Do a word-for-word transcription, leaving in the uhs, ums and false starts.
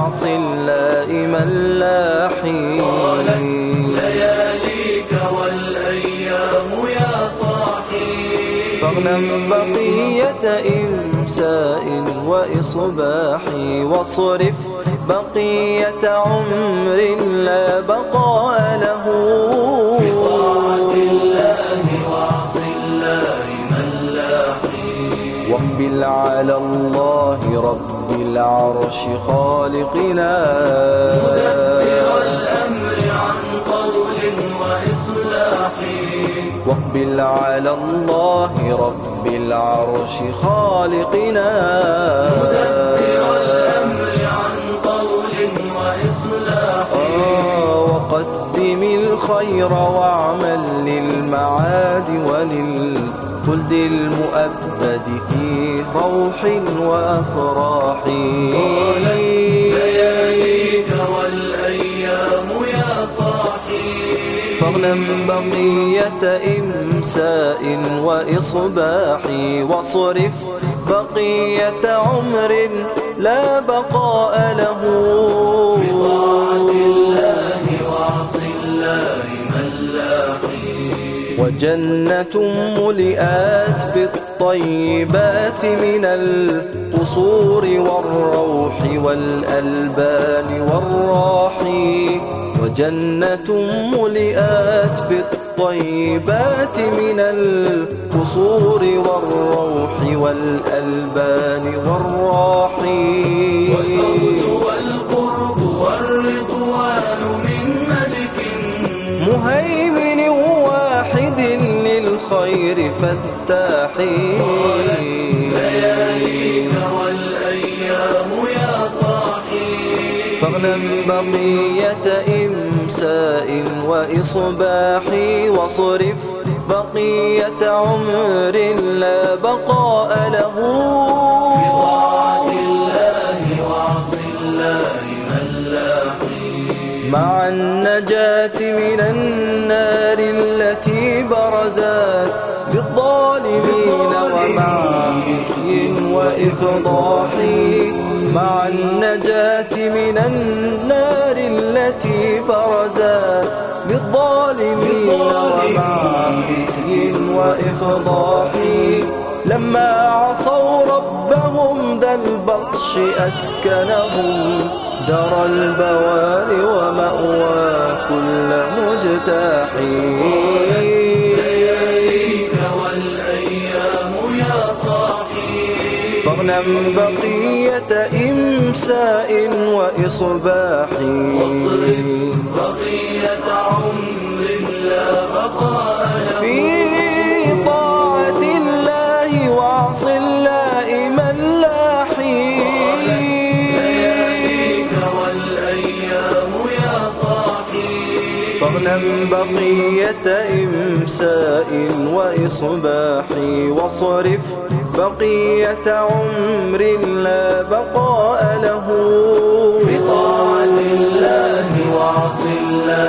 واعص اللائم اللاحي. طالت لياليك والأيام يا صاحي، فاغنم بقية إمساء وإصباح، واصرف بقية عمر لا بقاء له. بطاعة الله واعص اللائم اللاحي، واقبل على الله رب العرش خالقنا، مدبر الأمر عن قول وإصلاح. واقبل على الله رب العرش خالقنا، مدبر الأمر عن قول وإصلاح. آه وقدم الخير واعمل للمعاد وللخلد المؤبد في روح وأفراح. لياليك والأيام يا صاحي، فاغنم بقية إمساء وإصباح، واصرف بقية عمر لا بقاء له. بطاعة الله واعص اللائم اللاحي، وجنة ملئات بالطيبات من القصور والروح والألبان والراحي. وجنة ملئات بالطيبات من القصور والروح والألبان والراحي. والفوز والقرب والرضوان من ملك مهيمن واحد للخير فتاح. لياليك والأيام يا صاحي، فاغنم بقية إمساء وإصباح، واصرف بقية عمر لا بقاء له. بطاعة الله واعص اللائم اللاحي، مع النجاة من النار التي برزت بالظالمين ومع خزي وإفضاح. مع النجاة من النار التي برزت بالظالمين ومع خزي وإفضاح. لما عصوا ربهم ذا البطش أسكنهم دار البوار ومأوى كل مجتاح. لياليك والأيام يا صاحي، فاغنم بقية إمساء وإصباح، واصرف بقية عمر لا بقاء له. في طاعة الله واعص اللائم اللاحي. لياليك والأيام يا صاحي، فاغنم بقية إمساء وإصباح، واصرف بقية عمر لا بقاء له. بطاعة الله واعص الله